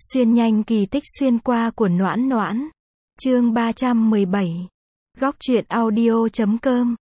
Xuyên nhanh kỳ tích xuyên qua của Noãn Noãn. Chương 317. Góc truyện audio.com.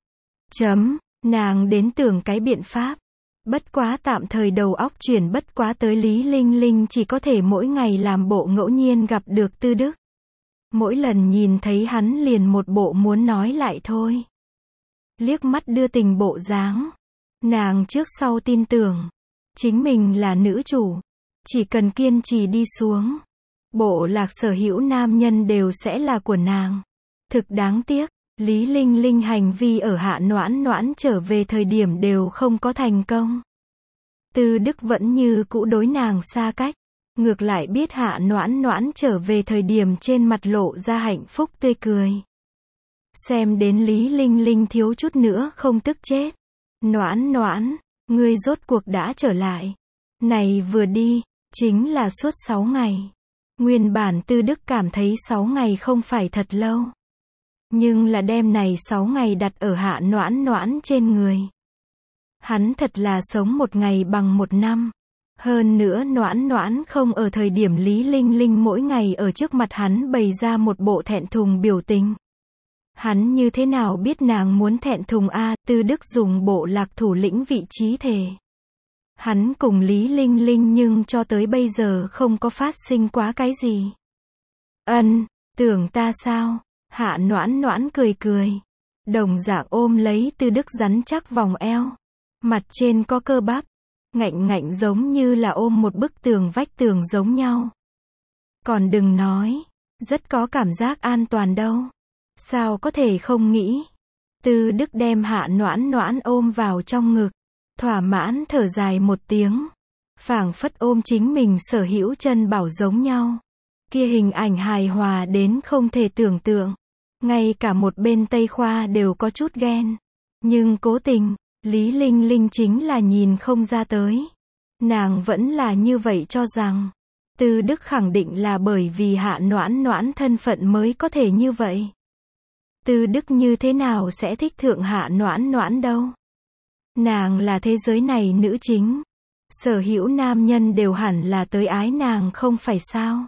Nàng đến tưởng cái biện pháp. Bất quá tạm thời đầu óc chuyển bất quá tới Lý Linh Linh chỉ có thể mỗi ngày làm bộ ngẫu nhiên gặp được Tư Đức. Mỗi lần nhìn thấy hắn liền một bộ muốn nói lại thôi. Liếc mắt đưa tình bộ dáng. Nàng trước sau tin tưởng. Chính mình là nữ chủ. Chỉ cần kiên trì đi xuống. Bộ lạc sở hữu nam nhân đều sẽ là của nàng. Thực đáng tiếc. Lý Linh Linh hành vi ở Hạ Noãn Noãn trở về thời điểm đều không có thành công. Tư Đức vẫn như cũ đối nàng xa cách. Ngược lại biết Hạ Noãn Noãn trở về thời điểm trên mặt lộ ra hạnh phúc tươi cười. Xem đến Lý Linh Linh thiếu chút nữa không tức chết. Noãn Noãn, ngươi rốt cuộc đã trở lại. Này vừa đi, chính là suốt 6 ngày. Nguyên bản Tư Đức cảm thấy 6 ngày không phải thật lâu. Nhưng là đêm này 6 ngày đặt ở Hạ Noãn Noãn trên người. Hắn thật là sống một ngày bằng một năm. Hơn nữa Noãn Noãn không ở thời điểm Lý Linh Linh mỗi ngày ở trước mặt hắn bày ra một bộ thẹn thùng biểu tình. Hắn như thế nào biết nàng muốn thẹn thùng a? Tư Đức dùng bộ lạc thủ lĩnh vị trí thề. Hắn cùng Lý Linh Linh nhưng cho tới bây giờ không có phát sinh quá cái gì. Tưởng ta sao? Hạ Noãn Noãn cười cười. Đồng dạng ôm lấy Tư Đức rắn chắc vòng eo. Mặt trên có cơ bắp. Ngạnh ngạnh giống như là ôm một bức tường vách tường giống nhau. Còn đừng nói. Rất có cảm giác an toàn đâu. Sao có thể không nghĩ. Tư Đức đem Hạ Noãn Noãn ôm vào trong ngực. Thỏa mãn thở dài một tiếng. Phảng phất ôm chính mình sở hữu chân bảo giống nhau. Kia hình ảnh hài hòa đến không thể tưởng tượng. Ngay cả một bên Tây Khoa đều có chút ghen. Nhưng cố tình, Lý Linh Linh chính là nhìn không ra tới. Nàng vẫn là như vậy cho rằng. Tư Đức khẳng định là bởi vì Hạ Noãn Noãn thân phận mới có thể như vậy. Tư Đức như thế nào sẽ thích thượng Hạ Noãn Noãn đâu. Nàng là thế giới này nữ chính. Sở hữu nam nhân đều hẳn là tới ái nàng không phải sao.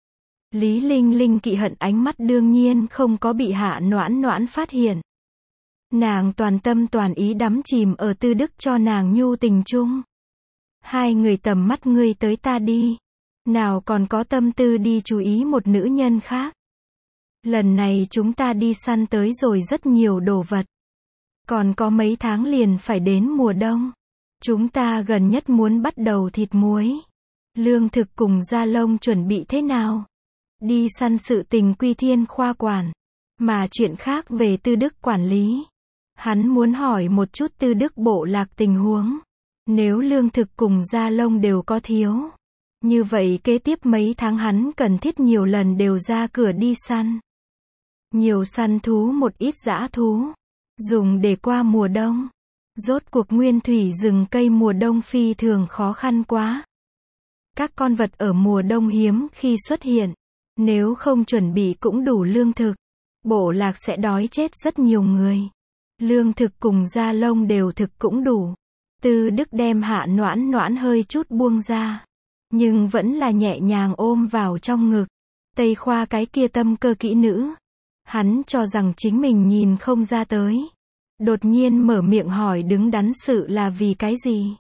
Lý Linh Linh kỵ hận ánh mắt đương nhiên không có bị Hạ Noãn Noãn phát hiện. Nàng toàn tâm toàn ý đắm chìm ở Tư Đức cho nàng nhu tình chung. Hai người tầm mắt ngươi tới ta đi. Nào còn có tâm tư đi chú ý một nữ nhân khác. Lần này chúng ta đi săn tới rồi rất nhiều đồ vật. Còn có mấy tháng liền phải đến mùa đông. Chúng ta gần nhất muốn bắt đầu thịt muối. Lương thực cùng da lông chuẩn bị thế nào? Đi săn sự tình quy Thiên Khoa quản. Mà chuyện khác về Tư Đức quản lý. Hắn muốn hỏi một chút Tư Đức bộ lạc tình huống. Nếu lương thực cùng da lông đều có thiếu. Như vậy kế tiếp mấy tháng hắn cần thiết nhiều lần đều ra cửa đi săn. Nhiều săn thú một ít dã thú. Dùng để qua mùa đông. Rốt cuộc nguyên thủy rừng cây mùa đông phi thường khó khăn quá. Các con vật ở mùa đông hiếm khi xuất hiện. Nếu không chuẩn bị cũng đủ lương thực. Bộ lạc sẽ đói chết rất nhiều người. Lương thực cùng da lông đều thực cũng đủ. Tư Đức đem Hạ Noãn Noãn hơi chút buông ra. Nhưng vẫn là nhẹ nhàng ôm vào trong ngực. Tây Khoa cái kia tâm cơ kỹ nữ. Hắn cho rằng chính mình nhìn không ra tới. Đột nhiên mở miệng hỏi đứng đắn sự là vì cái gì?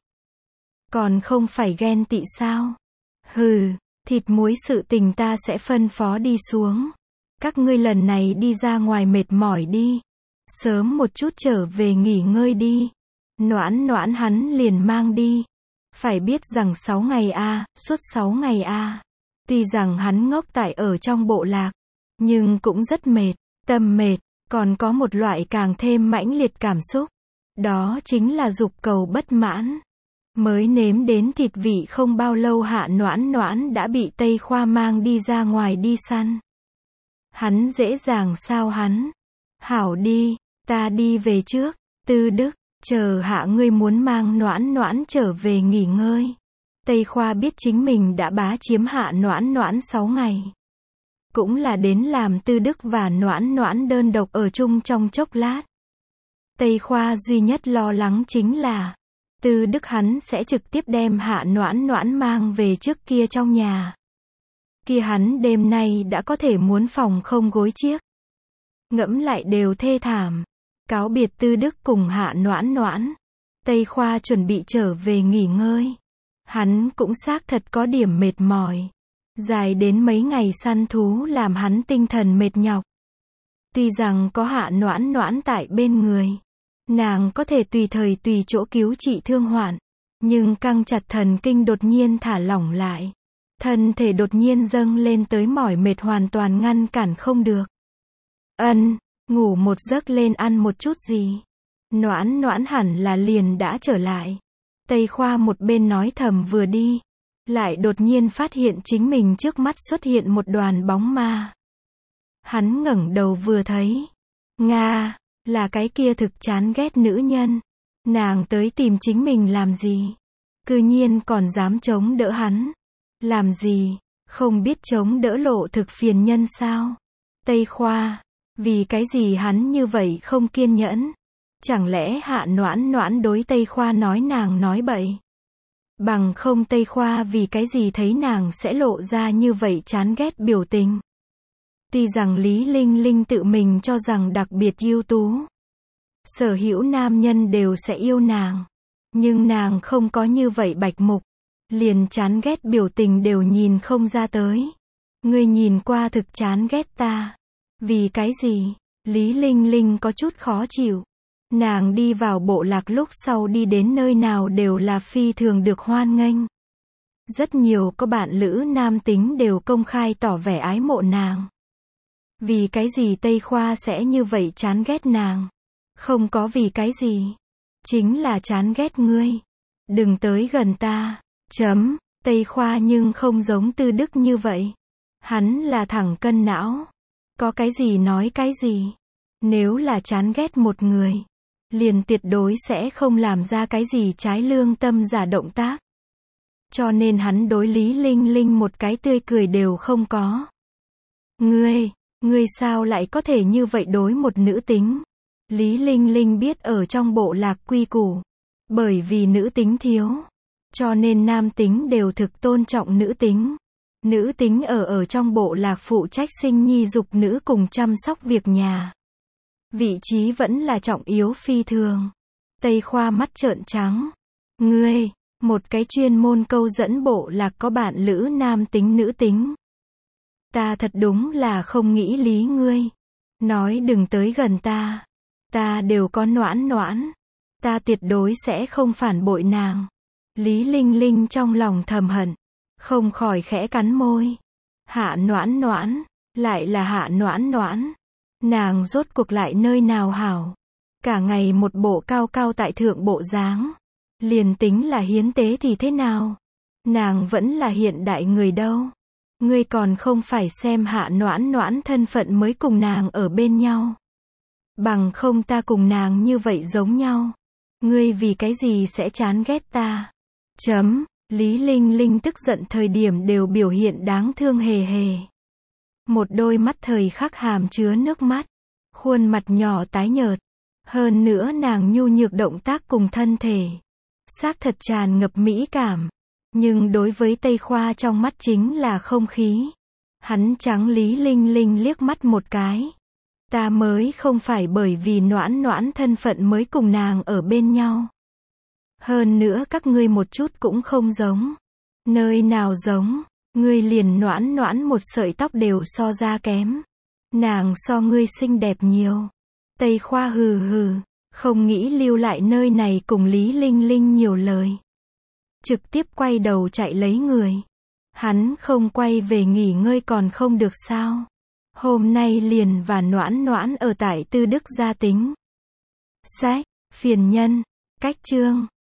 Còn không phải ghen tị sao? Hừ, thịt muối sự tình ta sẽ phân phó đi xuống. Các ngươi lần này đi ra ngoài mệt mỏi đi. Sớm một chút trở về nghỉ ngơi đi. Noãn Noãn hắn liền mang đi. Phải biết rằng 6 ngày suốt 6 ngày Tuy rằng hắn ngốc tại ở trong bộ lạc. Nhưng cũng rất mệt, tâm mệt. Còn có một loại càng thêm mãnh liệt cảm xúc. Đó chính là dục cầu bất mãn. Mới nếm đến thịt vị không bao lâu Hạ Noãn Noãn đã bị Tây Khoa mang đi ra ngoài đi săn. Hắn dễ dàng sao hắn? Hảo đi, ta đi về trước. Tư Đức, chờ Hạ ngươi muốn mang Noãn Noãn trở về nghỉ ngơi. Tây Khoa biết chính mình đã bá chiếm Hạ Noãn Noãn 6 ngày. Cũng là đến làm Tư Đức và Noãn Noãn đơn độc ở chung trong chốc lát. Tây Khoa duy nhất lo lắng chính là Tư Đức hắn sẽ trực tiếp đem Hạ Noãn Noãn mang về trước kia trong nhà. kia hắn đêm nay đã có thể muốn phòng không gối chiếc. Ngẫm lại đều thê thảm. Cáo biệt Tư Đức cùng Hạ Noãn Noãn. Tây Khoa chuẩn bị trở về nghỉ ngơi. Hắn cũng xác thật có điểm mệt mỏi. Dài đến mấy ngày săn thú làm hắn tinh thần mệt nhọc. Tuy rằng có Hạ Noãn Noãn tại bên người, nàng có thể tùy thời tùy chỗ cứu trị thương hoạn, nhưng căng chặt thần kinh đột nhiên thả lỏng lại. Thân thể đột nhiên dâng lên tới mỏi mệt hoàn toàn ngăn cản không được. Ngủ một giấc lên ăn một chút gì. Noãn Noãn hẳn là liền đã trở lại. Tây Khoa một bên nói thầm vừa đi, lại đột nhiên phát hiện chính mình trước mắt xuất hiện một đoàn bóng ma. Hắn ngẩng đầu vừa thấy, Nga, là cái kia thực chán ghét nữ nhân. Nàng tới tìm chính mình làm gì? Cư nhiên còn dám chống đỡ hắn. Làm gì? Không biết chống đỡ lộ thực phiền nhân sao? Tây Khoa, vì cái gì hắn như vậy không kiên nhẫn? Chẳng lẽ Hạ Noãn Noãn đối Tây Khoa nói nàng nói bậy? Bằng không Tây Khoa vì cái gì thấy nàng sẽ lộ ra như vậy chán ghét biểu tình? Tuy rằng Lý Linh Linh tự mình cho rằng đặc biệt ưu tú, sở hữu nam nhân đều sẽ yêu nàng, nhưng nàng không có như vậy bạch mục, liền chán ghét biểu tình đều nhìn không ra tới. Ngươi nhìn qua thực chán ghét ta. Vì cái gì? Lý Linh Linh có chút khó chịu. Nàng đi vào bộ lạc lúc sau đi đến nơi nào đều là phi thường được hoan nghênh. Rất nhiều có bạn lữ nam tính đều công khai tỏ vẻ ái mộ nàng. Vì cái gì Tây Khoa sẽ như vậy chán ghét nàng? Không có vì cái gì. Chính là chán ghét ngươi. Đừng tới gần ta. Tây Khoa nhưng không giống Tư Đức như vậy. Hắn là thẳng cân não. Có cái gì nói cái gì. Nếu là chán ghét một người, liền tuyệt đối sẽ không làm ra cái gì trái lương tâm giả động tác. Cho nên hắn đối Lý Linh Linh một cái tươi cười đều không có. Ngươi sao lại có thể như vậy đối một nữ tính? Lý Linh Linh biết ở trong bộ lạc quy củ. Bởi vì nữ tính thiếu, cho nên nam tính đều thực tôn trọng nữ tính. Nữ tính ở trong bộ lạc phụ trách sinh nhi dục nữ cùng chăm sóc việc nhà. Vị trí vẫn là trọng yếu phi thường. Tây Khoa mắt trợn trắng. Ngươi, một cái chuyên môn câu dẫn bộ lạc có bạn lữ nam tính nữ tính. Ta thật đúng là không nghĩ lý ngươi. Nói đừng tới gần ta. Ta đều có Noãn Noãn. Ta tuyệt đối sẽ không phản bội nàng. Lý Linh Linh trong lòng thầm hận, không khỏi khẽ cắn môi. Hạ Noãn Noãn, lại là Hạ Noãn Noãn. Nàng rốt cuộc lại nơi nào hảo? Cả ngày một bộ cao cao tại thượng bộ dáng. Liền tính là hiến tế thì thế nào? Nàng vẫn là hiện đại người đâu. Ngươi còn không phải xem Hạ Noãn Noãn thân phận mới cùng nàng ở bên nhau. Bằng không ta cùng nàng như vậy giống nhau. Ngươi vì cái gì sẽ chán ghét ta? Lý Linh Linh tức giận thời điểm đều biểu hiện đáng thương hề hề. Một đôi mắt thời khắc hàm chứa nước mắt. Khuôn mặt nhỏ tái nhợt. Hơn nữa nàng nhu nhược động tác cùng thân thể. Xác thật tràn ngập mỹ cảm. Nhưng đối với Tây Khoa trong mắt chính là không khí. Hắn trắng Lý Linh Linh liếc mắt một cái. Ta mới không phải bởi vì Noãn Noãn thân phận mới cùng nàng ở bên nhau. Hơn nữa các ngươi một chút cũng không giống. Nơi nào giống, ngươi liền Noãn Noãn một sợi tóc đều so ra kém. Nàng so ngươi xinh đẹp nhiều. Tây Khoa hừ hừ, không nghĩ lưu lại nơi này cùng Lý Linh Linh nhiều lời. Trực tiếp quay đầu chạy lấy người. Hắn không quay về nghỉ ngơi còn không được sao? Hôm nay liền và Noãn Noãn ở tại Tư Đức gia tính. Sách, phiền nhân, cách chương.